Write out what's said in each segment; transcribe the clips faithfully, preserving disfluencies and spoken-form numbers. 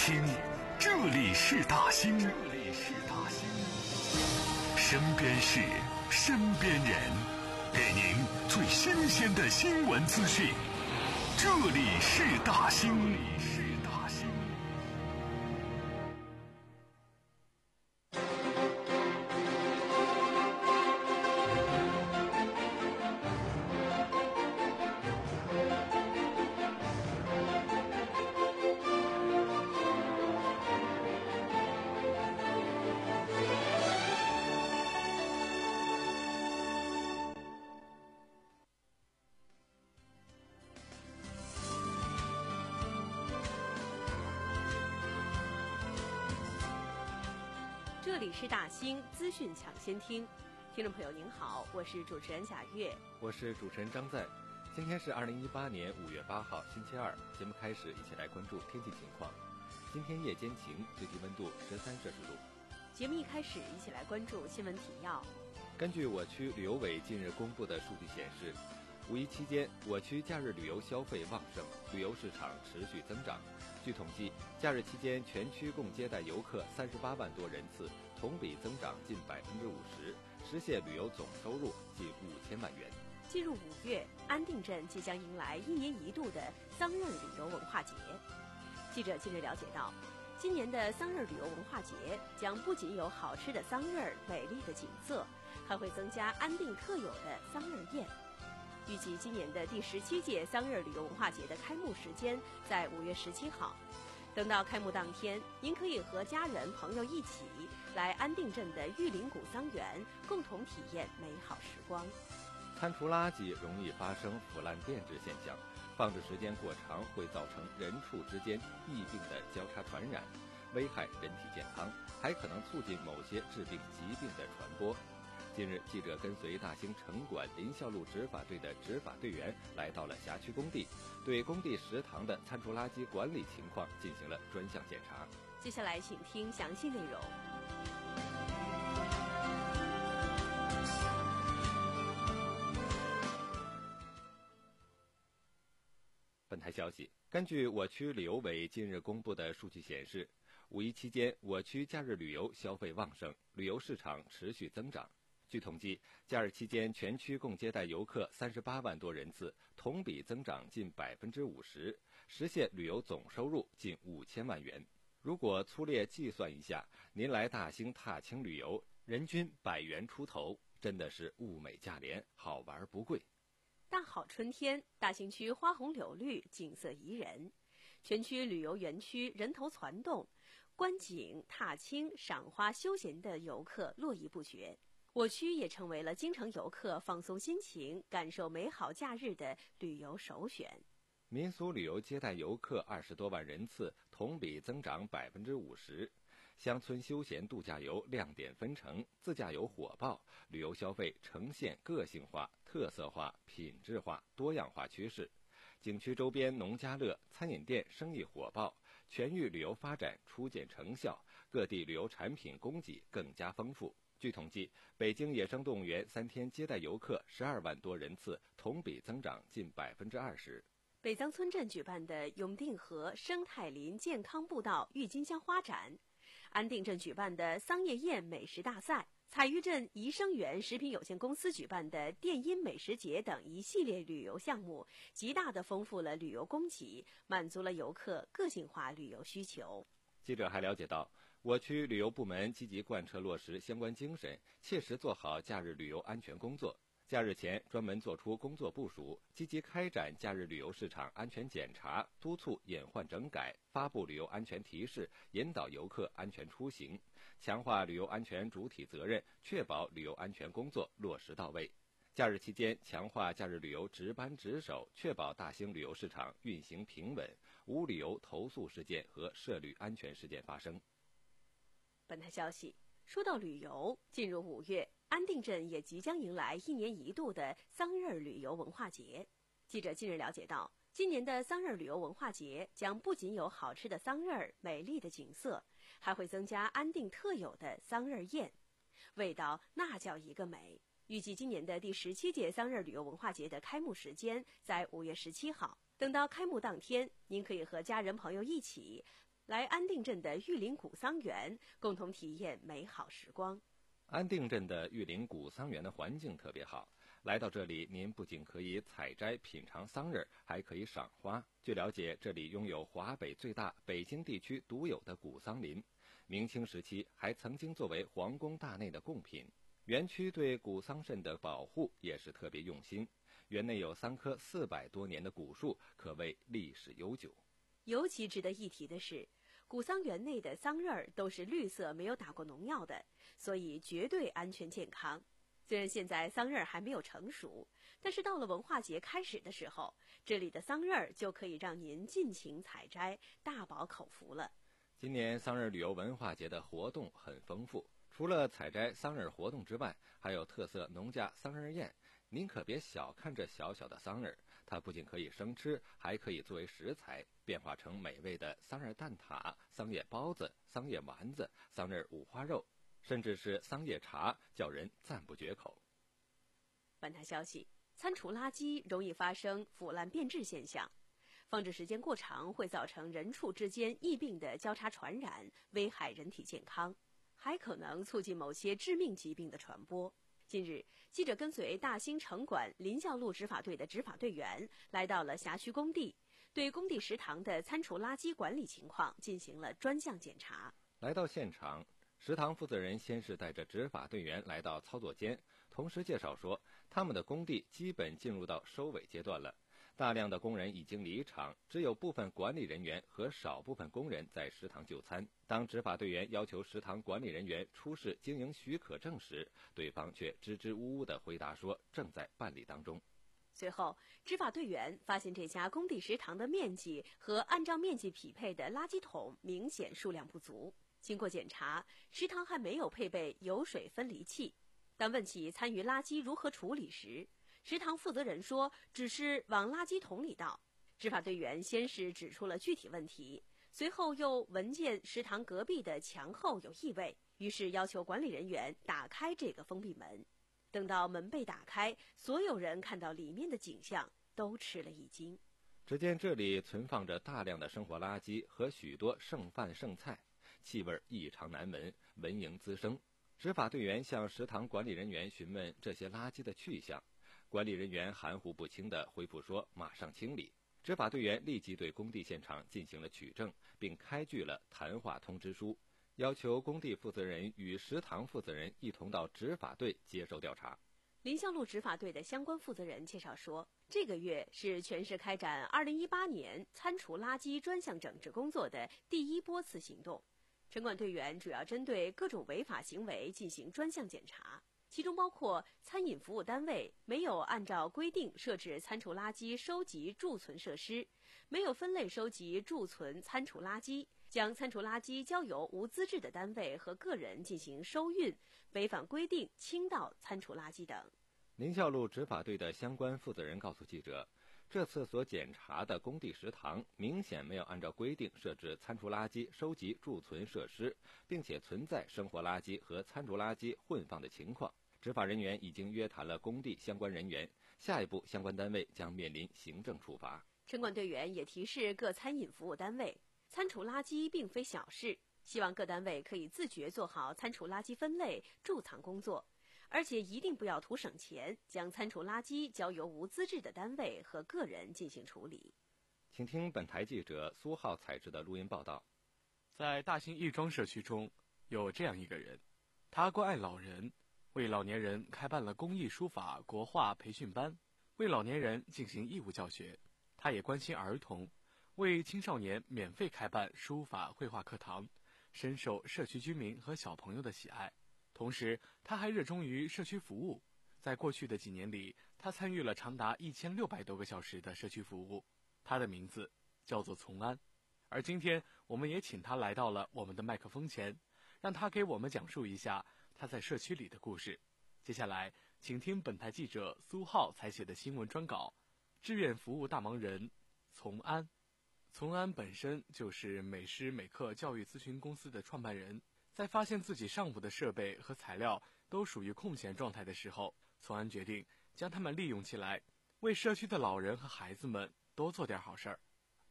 听，这里是大兴，这里是大兴，身边事，身边人，给您最新鲜的新闻资讯。这里是大兴。 这里是大兴资讯抢先听，听众朋友您好，我是主持人贾月， 我是主持人张在。今天是二零一八年五月八号，星期二。节目开始，一起来关注天气情况。今天夜间晴，最低温度十三摄氏度。 节目一开始，一起来关注新闻提要。 根据我区旅游委近日公布的数据显示，五一期间，我区假日旅游消费旺盛，旅游市场持续增长。据统计，假日期间全区共接待游客三十八万多人次，同比增长近百分之五十，实现旅游总收入近五千万元。 进入五月，安定镇即将迎来一年一度的桑葚旅游文化节。记者近日了解到，今年的桑葚旅游文化节将不仅有好吃的桑葚、美丽的景色，还会增加安定特有的桑葚宴。预计今年的第十七届桑葚旅游文化节的开幕时间在五月十七号。等到开幕当天，您可以和家人朋友一起来安定镇的玉林谷桑园，共同体验美好时光。 餐厨垃圾容易发生腐烂变质现象，放置时间过长会造成人畜之间疫病的交叉传染，危害人体健康，还可能促进某些致病疾病的传播。近日，记者跟随大兴城管林孝路执法队的执法队员来到了辖区工地，对工地食堂的餐厨垃圾管理情况进行了专项检查。 接下来请听详细内容。 本台消息，根据我区旅游委近日公布的数据显示，五一期间我区假日旅游消费旺盛，旅游市场持续增长。据统计，假日期间全区共接待游客三十八万多人次，同比增长近百分之五十，实现旅游总收入近五千万元。如果粗略计算一下，您来大兴踏青旅游，人均百元出头，真的是物美价廉，好玩不贵。 大好春天，大兴区花红柳绿，景色宜人，全区旅游园区人头攒动，观景、踏青、赏花、休闲的游客络绎不绝。我区也成为了京城游客放松心情、感受美好假日的旅游首选。 民俗旅游接待游客二十多万人次，同比增长百分之五十。乡村休闲度假游亮点纷呈，自驾游火爆，旅游消费呈现个性化、特色化、品质化、多样化趋势。景区周边农家乐、餐饮店生意火爆，全域旅游发展初见成效，各地旅游产品供给更加丰富。据统计，北京野生动物园三天接待游客十二万多人次，同比增长近百分之二十。 北藏村镇举办的永定河生态林健康步道郁金香花展，安定镇举办的桑叶宴美食大赛，彩玉镇宜生园食品有限公司举办的电音美食节等一系列旅游项目，极大地丰富了旅游供给，满足了游客个性化旅游需求。 记者还了解到，我区旅游部门积极贯彻落实相关精神，切实做好假日旅游安全工作。假日前专门作出工作部署，积极开展假日旅游市场安全检查，督促隐患整改，发布旅游安全提示，引导游客安全出行，强化旅游安全主体责任，确保旅游安全工作落实到位。假日期间，强化假日旅游值班值守，确保大兴旅游市场运行平稳，无旅游投诉事件和涉旅安全事件发生。 本台消息，说到旅游，进入五月，安定镇也即将迎来一年一度的桑葚旅游文化节。记者近日了解到，今年的桑葚旅游文化节将不仅有好吃的桑葚、美丽的景色，还会增加安定特有的桑葚宴，味道那叫一个美。预计今年的第十七届桑葚旅游文化节的开幕时间在五月十七号。等到开幕当天，您可以和家人朋友一起来安定镇的玉林古桑园，共同体验美好时光。 安定镇的玉林古桑园的环境特别好，来到这里，您不仅可以采摘品尝桑葚，还可以赏花。据了解，这里拥有华北最大、北京地区独有的古桑林，明清时期还曾经作为皇宫大内的贡品。园区对古桑葚的保护也是特别用心，园内有三棵四百多年的古树，可谓历史悠久。 尤其值得一提的是，古桑园内的桑葚儿都是绿色，没有打过农药的，所以绝对安全健康。虽然现在桑葚儿还没有成熟，但是到了文化节开始的时候，这里的桑葚儿就可以让您尽情采摘，大饱口福了。 今年桑葚旅游文化节的活动很丰富，除了采摘桑葚活动之外，还有特色农家桑葚宴。您可别小看这小小的桑葚，它不仅可以生吃，还可以作为食材，变化成美味的桑葚蛋挞、桑叶包子、桑叶丸子、桑葚五花肉，甚至是桑叶茶，叫人赞不绝口。 本台消息，餐厨垃圾容易发生腐烂变质现象，放置时间过长会造成人畜之间疫病的交叉传染，危害人体健康，还可能促进某些致命疾病的传播。近日，记者跟随大兴城管林教路执法队的执法队员来到了辖区工地，对工地食堂的餐厨垃圾管理情况进行了专项检查。 来到现场，食堂负责人先是带着执法队员来到操作间，同时介绍说，他们的工地基本进入到收尾阶段了，大量的工人已经离场，只有部分管理人员和少部分工人在食堂就餐。当执法队员要求食堂管理人员出示经营许可证时，对方却支支吾吾地回答说正在办理当中。 随后，执法队员发现这家工地食堂的面积和按照面积匹配的垃圾桶明显数量不足。经过检查，食堂还没有配备油水分离器。当问起参与垃圾如何处理时，食堂负责人说只是往垃圾桶里倒。执法队员先是指出了具体问题，随后又闻见食堂隔壁的墙后有异味，于是要求管理人员打开这个封闭门。等到门被打开，所有人看到里面的景象都吃了一惊。 只见这里存放着大量的生活垃圾和许多剩饭剩菜，气味异常难闻，蚊蝇滋生。执法队员向食堂管理人员询问这些垃圾的去向，管理人员含糊不清地回复说马上清理。执法队员立即对工地现场进行了取证，并开具了谈话通知书，要求工地负责人与食堂负责人一同到执法队接受调查。 林孝路执法队的相关负责人介绍说，这个月是全市开展二零一八年餐厨垃圾专项整治工作的第一波次行动。城管队员主要针对各种违法行为进行专项检查，其中包括餐饮服务单位没有按照规定设置餐厨垃圾收集贮存设施，没有分类收集贮存餐厨垃圾，将餐厨垃圾交由无资质的单位和个人进行收运，违反规定倾倒餐厨垃圾等。 林孝路执法队的相关负责人告诉记者，这次所检查的工地食堂明显没有按照规定设置餐厨垃圾收集贮存设施，并且存在生活垃圾和餐厨垃圾混放的情况。执法人员已经约谈了工地相关人员，下一步相关单位将面临行政处罚。 城管队员也提示各餐饮服务单位，餐厨垃圾并非小事，希望各单位可以自觉做好餐厨垃圾分类贮藏工作，而且一定不要图省钱，将餐厨垃圾交由无资质的单位和个人进行处理。 请听本台记者苏浩采制的录音报道。 在大兴亦庄社区中，有这样一个人，他关爱老人，为老年人开办了公益书法国画培训班，为老年人进行义务教学。他也关心儿童，为青少年免费开办书法绘画课堂，深受社区居民和小朋友的喜爱。同时，他还热衷于社区服务。在过去的几年里，他参与了长达一千六百多个小时的社区服务。他的名字叫做从安。而今天，我们也请他来到了我们的麦克风前，让他给我们讲述一下他在社区里的故事。接下来，请听本台记者苏浩采写的新闻专稿：志愿服务大忙人从安。从安本身就是美诗美课教育咨询公司的创办人。在发现自己上午的设备和材料都属于空闲状态的时候，从安决定将它们利用起来，为社区的老人和孩子们多做点好事儿。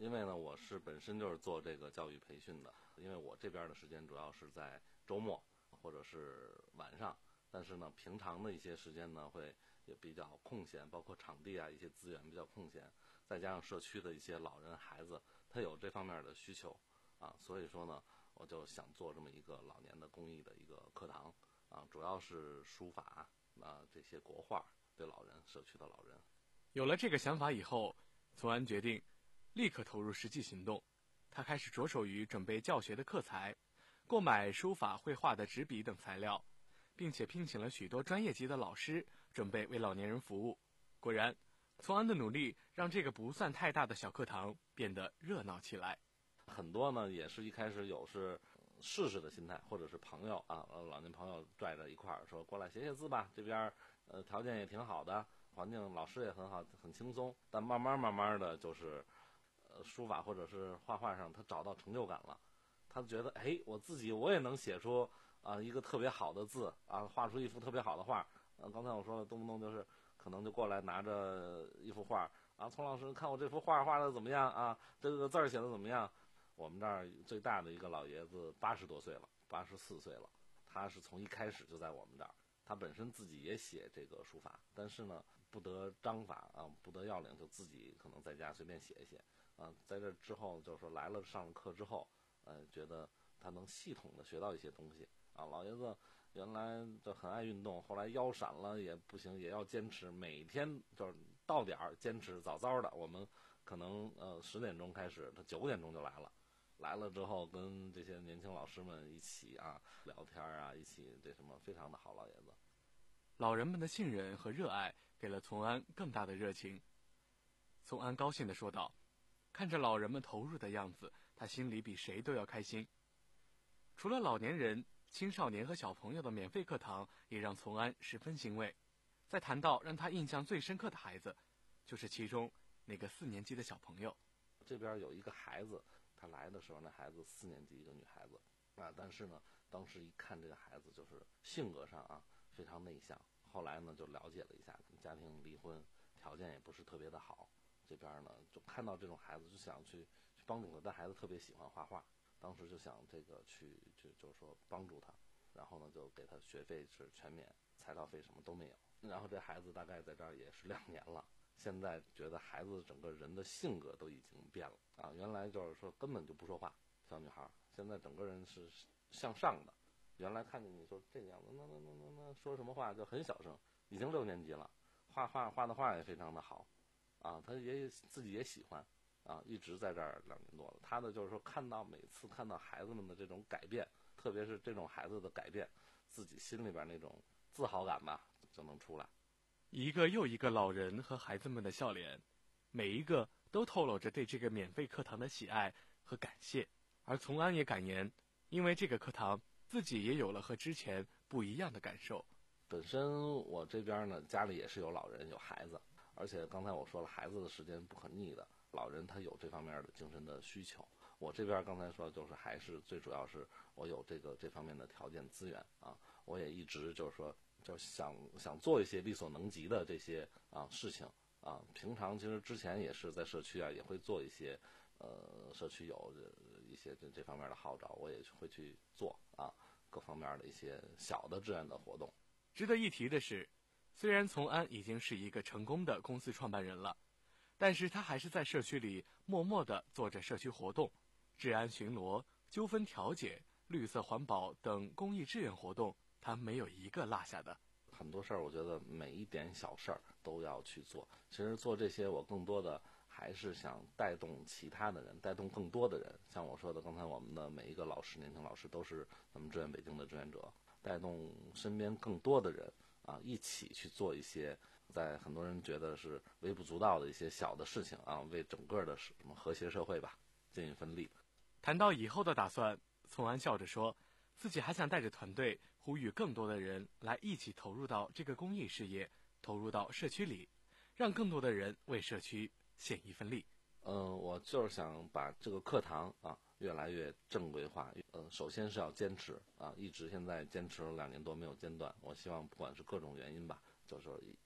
因为呢，我是本身就是做这个教育培训的，因为我这边的时间主要是在周末或者是晚上，但是呢，平常的一些时间呢，会也比较空闲，包括场地啊一些资源比较空闲，再加上社区的一些老人孩子，他有这方面的需求啊，所以说呢，我就想做这么一个老年的公益的一个课堂啊，主要是书法啊这些国画对老人社区的老人。 有了这个想法以后，从安决定立刻投入实际行动。他开始着手于准备教学的课材，购买书法绘画的纸笔等材料，并且聘请了许多专业级的老师，准备为老年人服务。果然，从安的努力让这个不算太大的小课堂变得热闹起来。 很多呢也是一开始有是试试的心态，或者是朋友啊，老年朋友拽着一块儿说过来写写字吧，这边呃条件也挺好的，环境老师也很好，很轻松。但慢慢慢慢的就是呃书法或者是画画上他找到成就感了，他觉得哎我自己我也能写出啊、呃、一个特别好的字啊，画出一幅特别好的画。呃刚才我说了，动不动就是可能就过来拿着一幅画啊，丛老师看我这幅画画的怎么样啊，这个字儿写的怎么样。我们这儿最大的一个老爷子八十多岁了，八十四岁了，他是从一开始就在我们这儿，他本身自己也写这个书法，但是呢不得章法啊，不得要领，就自己可能在家随便写一写啊。在这之后就是说来了上了课之后，呃，觉得他能系统的学到一些东西啊。老爷子原来就很爱运动，后来腰闪了也不行，也要坚持，每天就是到点儿坚持，早早的我们可能呃十点钟开始，他九点钟就来了。来了之后跟这些年轻老师们一起啊聊天啊，一起这什么非常的好。老爷子老人们的信任和热爱给了从安更大的热情。从安高兴地说道，看着老人们投入的样子，他心里比谁都要开心。除了老年人、青少年和小朋友的免费课堂也让从安十分欣慰。再谈到让他印象最深刻的孩子，就是其中那个四年级的小朋友。 这边有一个孩子，他来的时候那孩子四年级，一个女孩子啊，但是呢当时一看这个孩子就是性格上啊非常内向，后来呢就了解了一下，家庭离婚，条件也不是特别的好，这边呢就看到这种孩子就想去去帮助他，但孩子特别喜欢画画，当时就想这个去就就是说帮助他，然后呢就给他学费是全免，材料费什么都没有。然后这孩子大概在这儿也是两年了，现在觉得孩子整个人的性格都已经变了啊！原来就是说根本就不说话，小女孩现在整个人是向上的。原来看见你说这个样子，那那那那那说什么话就很小声。已经六年级了，画画画的画也非常的好，啊，他也自己也喜欢，啊，一直在这儿两年多了。他的就是说看到每次看到孩子们的这种改变，特别是这种孩子的改变，自己心里边那种自豪感吧就能出来。 一个又一个老人和孩子们的笑脸，每一个都透露着对这个免费课堂的喜爱和感谢。而从安也感言，因为这个课堂，自己也有了和之前不一样的感受。 本身我这边呢，家里也是有老人有孩子，而且刚才我说了，孩子的时间不可逆的，老人他有这方面的精神的需求。我这边刚才说就是还是最主要是我有这个这方面的条件资源啊，我也一直就是说就想想做一些力所能及的这些啊事情啊。平常其实之前也是在社区啊也会做一些呃社区有一些这这方面的号召，我也会去做啊各方面的一些小的志愿的活动。 值得一提的是，虽然从安已经是一个成功的公司创办人了，但是他还是在社区里默默地做着社区活动，治安巡逻、纠纷调解、绿色环保等公益志愿活动，他没有一个落下的。 很多事儿我觉得每一点小事儿都要去做，其实做这些我更多的还是想带动其他的人，带动更多的人。像我说的刚才我们的每一个老师，年轻老师都是咱们志愿北京的志愿者，带动身边更多的人啊，一起去做一些在很多人觉得是微不足道的一些小的事情啊，为整个的什么和谐社会吧尽一份力。 谈到以后的打算，从安笑着说，自己还想带着团队呼吁更多的人来一起投入到这个公益事业，投入到社区里，让更多的人为社区献一份力。 嗯，我就是想把这个课堂啊越来越正规化。呃，首先是要坚持啊，一直现在坚持了两年多没有间断。我希望不管是各种原因吧，就是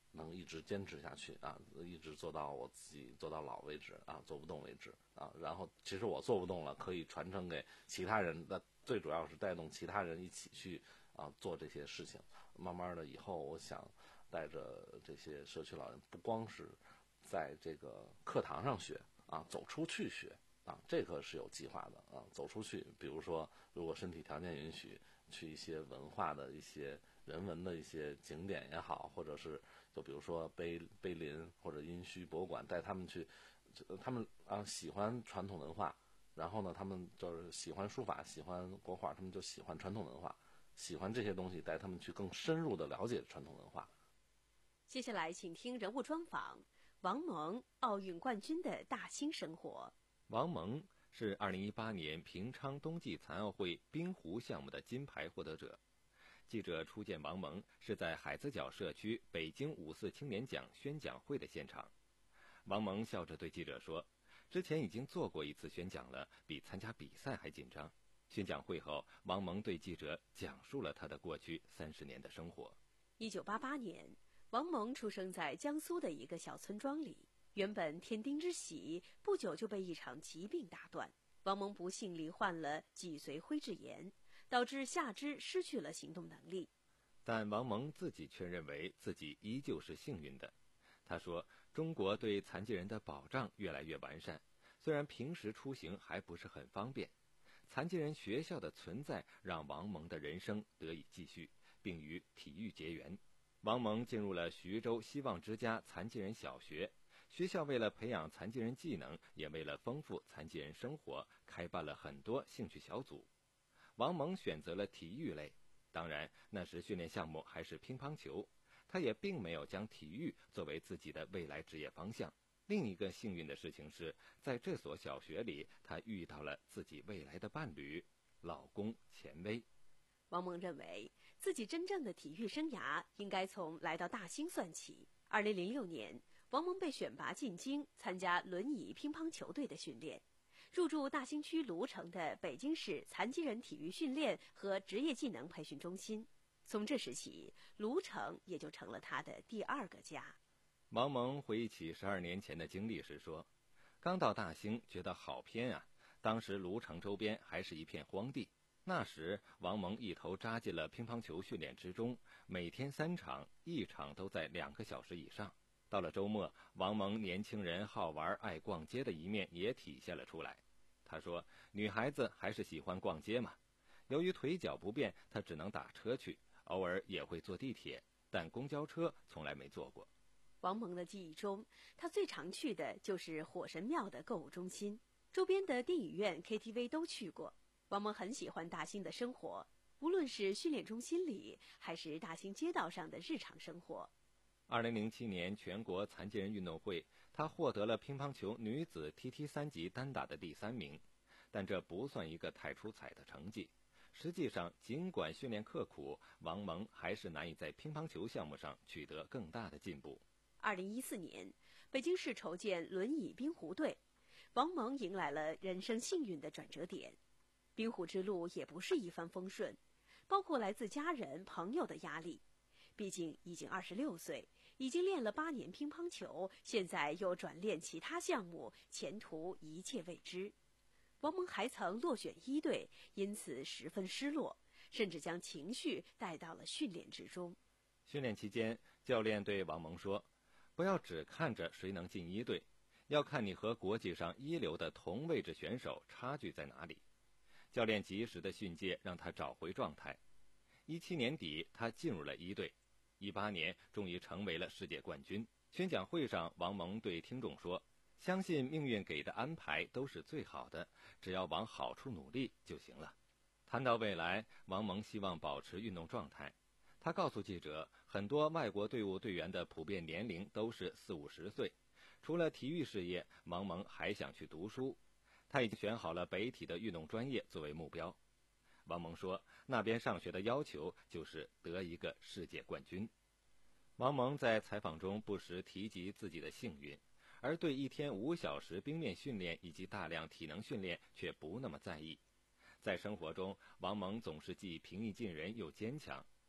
能一直坚持下去啊，一直做到我自己做到老为止啊，做不动为止啊。然后其实我做不动了，可以传承给其他人，那最主要是带动其他人一起去啊做这些事情。慢慢的以后，我想带着这些社区老人，不光是在这个课堂上学啊，走出去学啊，这个是有计划的啊，走出去，比如说如果身体条件允许，去一些文化的一些人文的一些景点也好，或者是就比如说碑碑林或者殷墟博物馆，带他们去，他们啊喜欢传统文化，然后呢，他们就是喜欢书法，喜欢国画，他们就喜欢传统文化，喜欢这些东西，带他们去更深入的了解传统文化。 接下来，请听人物专访：王蒙，奥运冠军的大兴生活。 王蒙是二零一八年平昌冬季残奥会冰壶项目的金牌获得者。记者初见王蒙是在海子角社区北京五四青年奖宣讲会的现场。王蒙笑着对记者说，之前已经做过一次宣讲了，比参加比赛还紧张。宣讲会后，王蒙对记者讲述了他的过去三十年的生活。 一九八八年，王蒙出生在江苏的一个小村庄里，原本天丁之喜，不久就被一场疾病打断。王蒙不幸罹患了脊髓灰质炎，导致下肢失去了行动能力。 但王蒙自己却认为自己依旧是幸运的。他说，中国对残疾人的保障越来越完善，虽然平时出行还不是很方便，残疾人学校的存在让王蒙的人生得以继续，并与体育结缘。王蒙进入了徐州希望之家残疾人小学，学校为了培养残疾人技能，也为了丰富残疾人生活，开办了很多兴趣小组。王蒙选择了体育类，当然那时训练项目还是乒乓球，他也并没有将体育作为自己的未来职业方向。另一个幸运的事情是，在这所小学里，他遇到了自己未来的伴侣，老公钱威。 王蒙认为自己真正的体育生涯应该从来到大兴算起。二零零六年，王蒙被选拔进京参加轮椅乒乓球队的训练，入驻大兴区芦城的北京市残疾人体育训练和职业技能培训中心。从这时起，芦城也就成了他的第二个家。 王蒙回忆起十二年前的经历时说，刚到大兴觉得好偏啊，当时芦城周边还是一片荒地。那时王蒙一头扎进了乒乓球训练之中，每天三场，一场都在两个小时以上。到了周末，王蒙年轻人好玩爱逛街的一面也体现了出来。他说，女孩子还是喜欢逛街嘛。由于腿脚不便，他只能打车去，偶尔也会坐地铁，但公交车从来没坐过。 王蒙的记忆中，他最常去的就是火神庙的购物中心，周边的电影院、K T V 都去过。王蒙很喜欢大兴的生活，无论是训练中心里，还是大兴街道上的日常生活。 二零零七年全国残疾人运动会，他获得了乒乓球女子 T T 三级单打的第三名，但这不算一个太出彩的成绩。实际上，尽管训练刻苦，王蒙还是难以在乒乓球项目上取得更大的进步。 二零一四年，北京市筹建轮椅冰壶队，王蒙迎来了人生幸运的转折点。冰壶之路也不是一帆风顺，包括来自家人、朋友的压力。毕竟已经二十六岁，已经练了八年乒乓球，现在又转练其他项目，前途一切未知。王蒙还曾落选一队，因此十分失落，甚至将情绪带到了训练之中。 训练期间，教练对王蒙说，不要只看着谁能进一队，要看你和国际上一流的同位置选手差距在哪里。教练及时的训诫让他找回状态。一七年底，他进入了一队。一八年，终于成为了世界冠军。宣讲会上，王蒙对听众说，相信命运给的安排都是最好的，只要往好处努力就行了。谈到未来，王蒙希望保持运动状态。他告诉记者，很多外国队伍队员的普遍年龄都是四五十岁。除了体育事业，王蒙还想去读书。他已经选好了北体的运动专业作为目标。王蒙说，那边上学的要求就是得一个世界冠军。王蒙在采访中不时提及自己的幸运，而对一天五小时冰面训练以及大量体能训练却不那么在意。在生活中，王蒙总是既平易近人又坚强。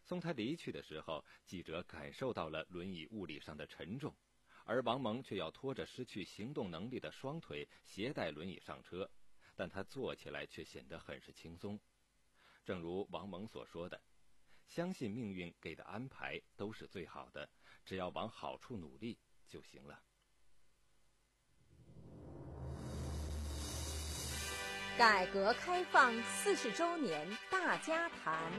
送他离去的时候，记者感受到了轮椅物理上的沉重，而王蒙却要拖着失去行动能力的双腿携带轮椅上车，但他坐起来却显得很是轻松。正如王蒙所说的，相信命运给的安排都是最好的，只要往好处努力就行了。 改革开放四十周年大家谈。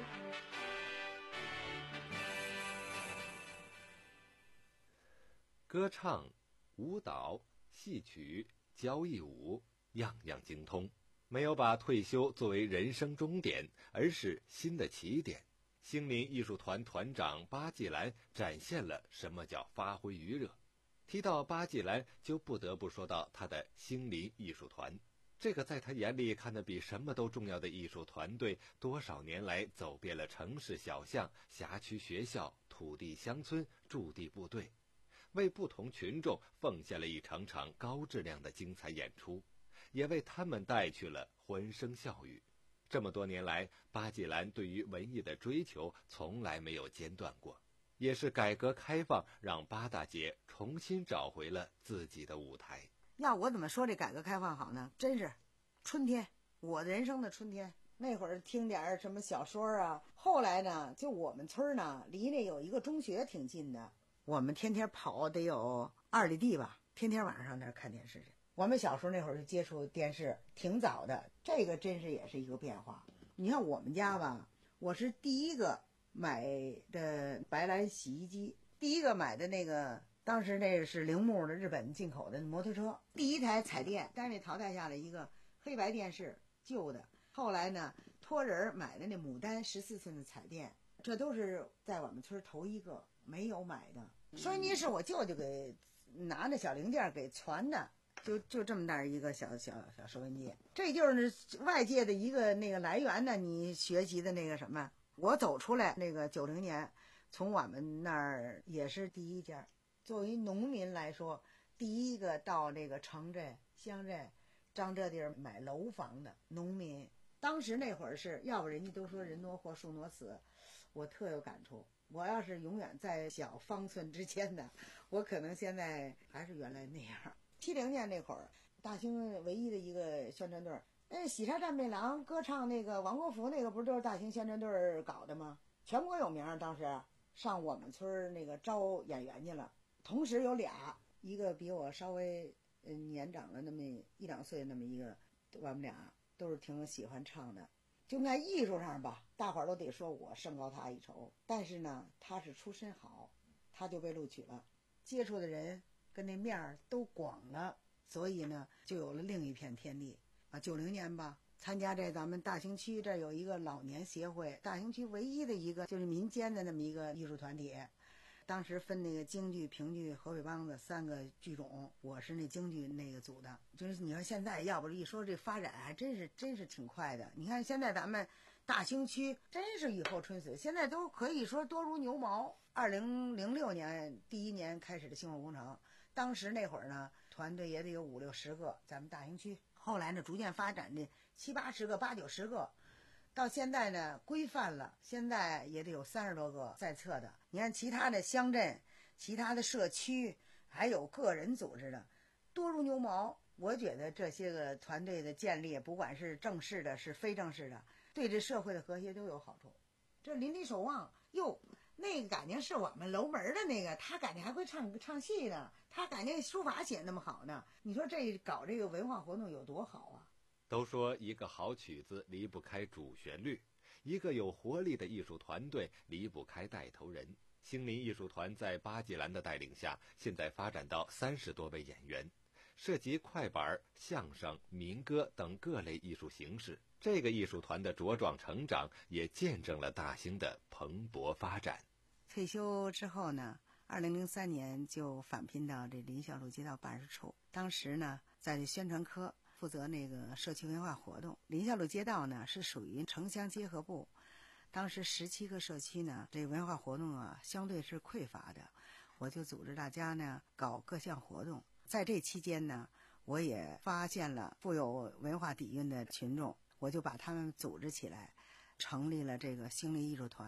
歌唱、舞蹈、戏曲、交谊舞，样样精通，没有把退休作为人生终点，而是新的起点。兴林艺术团团长巴季兰展现了什么叫发挥余热。提到巴季兰，就不得不说到他的兴林艺术团。这个在他眼里看得比什么都重要的艺术团队，多少年来走遍了城市小巷、辖区学校、土地乡村、驻地部队，为不同群众奉献了一场场高质量的精彩演出，也为他们带去了欢声笑语。这么多年来，巴季兰对于文艺的追求从来没有间断过，也是改革开放让八大姐重新找回了自己的舞台。 要我怎么说这改革开放好呢？真是春天，我的人生的春天。那会儿听点什么小说啊，后来呢，就我们村呢离那有一个中学挺近的，我们天天跑得有二里地吧，天天晚上那儿看电视去。我们小时候那会儿就接触电视挺早的，这个真是也是一个变化。你看我们家吧，我是第一个买的白兰洗衣机，第一个买的那个当时那是铃木的日本进口的摩托车，第一台彩电，但是淘汰下来一个黑白电视旧的，后来呢托人买的那牡丹十四寸的彩电，这都是在我们村头一个没有买的。收音机是我舅舅给拿那小零件给传的，就就这么大一个小小小收音机，这就是外界的一个那个来源呢。你学习的那个什么，我走出来那个九零年，从我们那儿也是第一家。作为农民来说，第一个到这个城镇、乡镇、张这地儿买楼房的农民，当时那会儿是要不人家都说人挪活树挪死，我特有感触。我要是永远在小方寸之间的，我可能现在还是原来那样。七零年那会儿，大兴唯一的一个宣传队，那喜茶战备郎歌唱那个王国福那个不是都是大兴宣传队搞的吗？全国有名，当时上我们村那个招演员去了。同时有俩，一个比我稍微嗯年长了那么一两岁，那么一个，我们俩都是挺喜欢唱的。就在艺术上吧，大伙儿都得说我胜高他一筹。但是呢，他是出身好，他就被录取了，接触的人跟那面儿都广了，所以呢，就有了另一片天地啊。九零年吧，参加这咱们大兴区这有一个老年协会，大兴区唯一的一个就是民间的那么一个艺术团体。当时分那个京剧、评剧、河北梆子三个剧种，我是那京剧那个组的。就是你看现在，要不一说这发展还真是真是挺快的。你看现在咱们大兴区真是雨后春笋，现在都可以说多如牛毛。二零零六年第一年开始的兴旺工程，当时那会儿呢，团队也得有五六十个，咱们大兴区。后来呢，逐渐发展的七八十个、八九十个。到现在呢，规范了，现在也得有三十多个在册的。你看其他的乡镇、其他的社区，还有个人组织的，多如牛毛。我觉得这些个团队的建立，不管是正式的，是非正式的，对这社会的和谐都有好处。这邻里守望，哟，那个感情是我们楼门的那个，他感觉还会唱唱戏呢，他感觉书法写那么好呢。你说这搞这个文化活动有多好啊？ 都说一个好曲子离不开主旋律，一个有活力的艺术团队离不开带头人。兴林艺术团在巴季兰的带领下，现在发展到三十多位演员，涉及快板、相声、民歌等各类艺术形式。这个艺术团的茁壮成长，也见证了大兴的蓬勃发展。 退休之后呢，二零零三年就返聘到这林孝路街道办事处，当时呢，在这宣传科负责那个社区文化活动。林孝路街道呢是属于城乡结合部，当时十七个社区呢，这文化活动啊相对是匮乏的，我就组织大家呢搞各项活动。在这期间呢，我也发现了富有文化底蕴的群众，我就把他们组织起来，成立了这个兴林艺术团。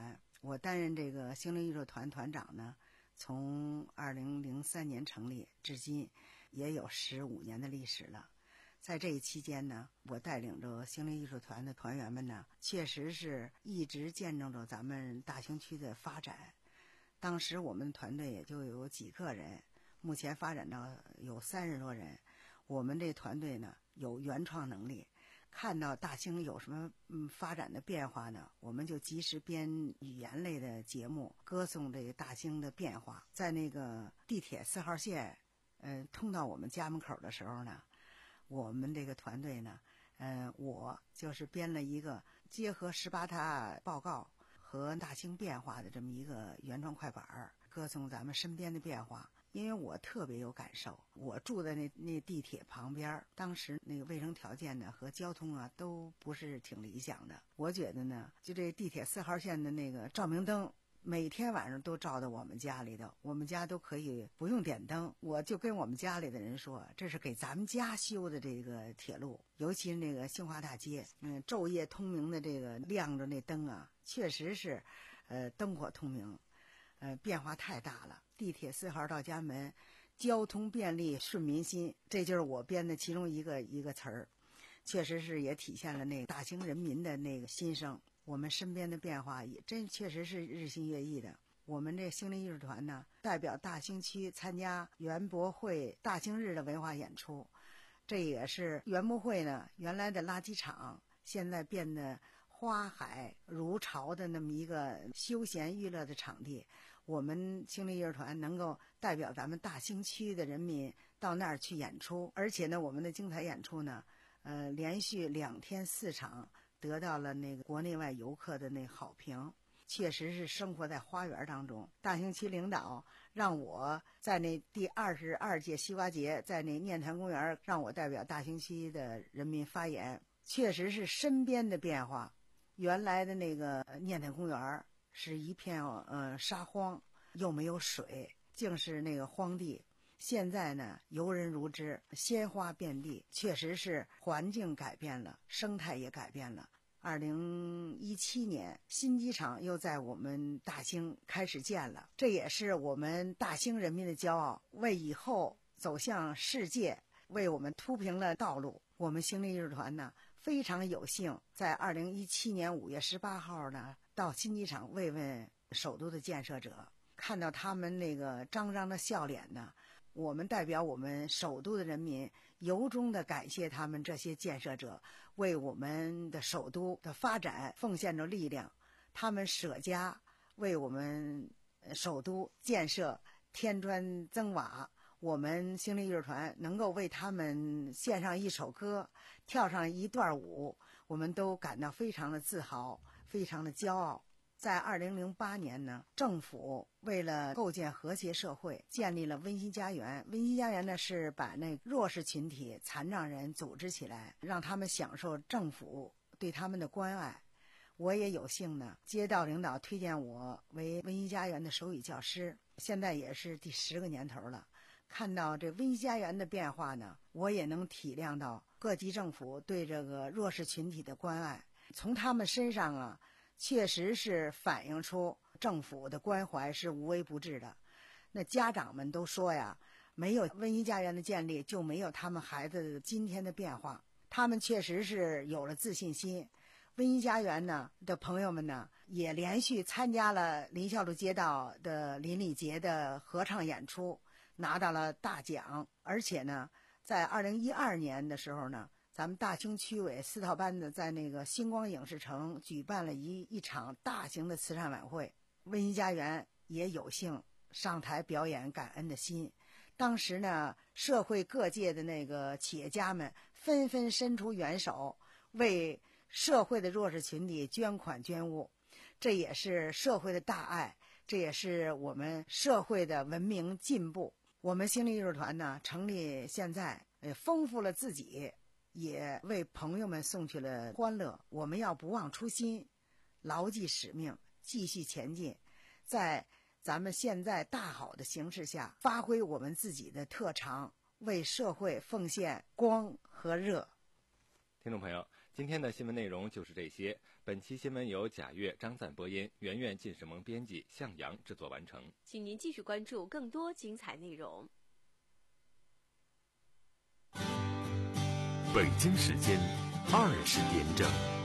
我担任这个兴灵艺术团团长呢，从二零零三年成立至今，也有十五年的历史了。在这一期间呢，我带领着兴灵艺术团的团员们呢，确实是一直见证着咱们大兴区的发展。当时我们团队也就有几个人，目前发展到有三十多人。我们这团队呢，有原创能力，看到大兴有什么嗯发展的变化呢，我们就及时编语言类的节目，歌颂这个大兴的变化。在那个地铁四号线，嗯、呃，通到我们家门口的时候呢，我们这个团队呢，嗯、呃，我就是编了一个结合十八大报告和大兴变化的这么一个原创快板，歌颂咱们身边的变化。因为我特别有感受，我住在那那地铁旁边，当时那个卫生条件呢和交通啊都不是挺理想的。我觉得呢，就这地铁四号线的那个照明灯，每天晚上都照到我们家里头，我们家都可以不用点灯。我就跟我们家里的人说，这是给咱们家修的这个铁路，尤其是那个兴华大街，嗯，昼夜通明的这个亮着那灯啊，确实是，呃，灯火通明，呃，变化太大了。地铁四号到家门，交通便利顺民心，这就是我编的其中一个一个词儿，确实是也体现了那个大兴人民的那个心声。我们身边的变化也真确实是日新月异的。我们这兴灵艺术团呢，代表大兴区参加园博会大兴日的文化演出，这也是园博会呢原来的垃圾场，现在变得花海如潮的那么一个休闲娱乐的场地。我们兴灵艺术团能够代表咱们大兴区的人民到那儿去演出，而且呢，我们的精彩演出呢，呃，连续两天四场得到了那个国内外游客的那好评，确实是生活在花园当中。大兴区领导让我在那第二十二届西瓜节，在那念坛公园让我代表大兴区的人民发言，确实是身边的变化。原来的那个念坛公园是一片呃沙荒，又没有水，竟是那个荒地。现在呢，游人如织，鲜花遍地，确实是环境改变了，生态也改变了。二零一七年，新机场又在我们大兴开始建了，这也是我们大兴人民的骄傲，为以后走向世界为我们铺平了道路。我们兴灵艺术团呢，非常有幸在二零一七年五月十八号呢，到新机场慰问首都的建设者，看到他们那个张张的笑脸呢，我们代表我们首都的人民由衷的感谢他们这些建设者，为我们的首都的发展奉献着力量。他们舍家为我们首都建设添砖增瓦，我们兴灵艺术团能够为他们献上一首歌，跳上一段舞，我们都感到非常的自豪，非常的骄傲。在二零零八年呢，政府为了构建和谐社会，建立了温馨家园。温馨家园呢，是把那弱势群体残障人组织起来，让他们享受政府对他们的关爱。我也有幸呢，街道领导推荐我为温馨家园的手语教师，现在也是第十个年头了。看到这温馨家园的变化呢，我也能体谅到各级政府对这个弱势群体的关爱，从他们身上啊，确实是反映出政府的关怀是无微不至的。那家长们都说呀，没有温馨家园的建立，就没有他们孩子今天的变化。他们确实是有了自信心。温馨家园呢的朋友们呢，也连续参加了林孝路街道的邻里节的合唱演出，拿到了大奖。而且呢，在二零一二年的时候呢，咱们大兴区委四套班子在那个星光影视城举办了一一场大型的慈善晚会，温馨家园也有幸上台表演感恩的心。当时呢，社会各界的那个企业家们纷纷伸出援手，为社会的弱势群体捐款捐物，这也是社会的大爱，这也是我们社会的文明进步。我们兴灵艺术团呢，成立现在也丰富了自己，也为朋友们送去了欢乐。我们要不忘初心，牢记使命，继续前进，在咱们现在大好的形势下，发挥我们自己的特长，为社会奉献光和热。 听众朋友， 今天的新闻内容就是这些。本期新闻由贾越、张赞播音，圆圆、晋世萌编辑，向阳制作完成。 请您继续关注更多精彩内容。 北京时间二十点整。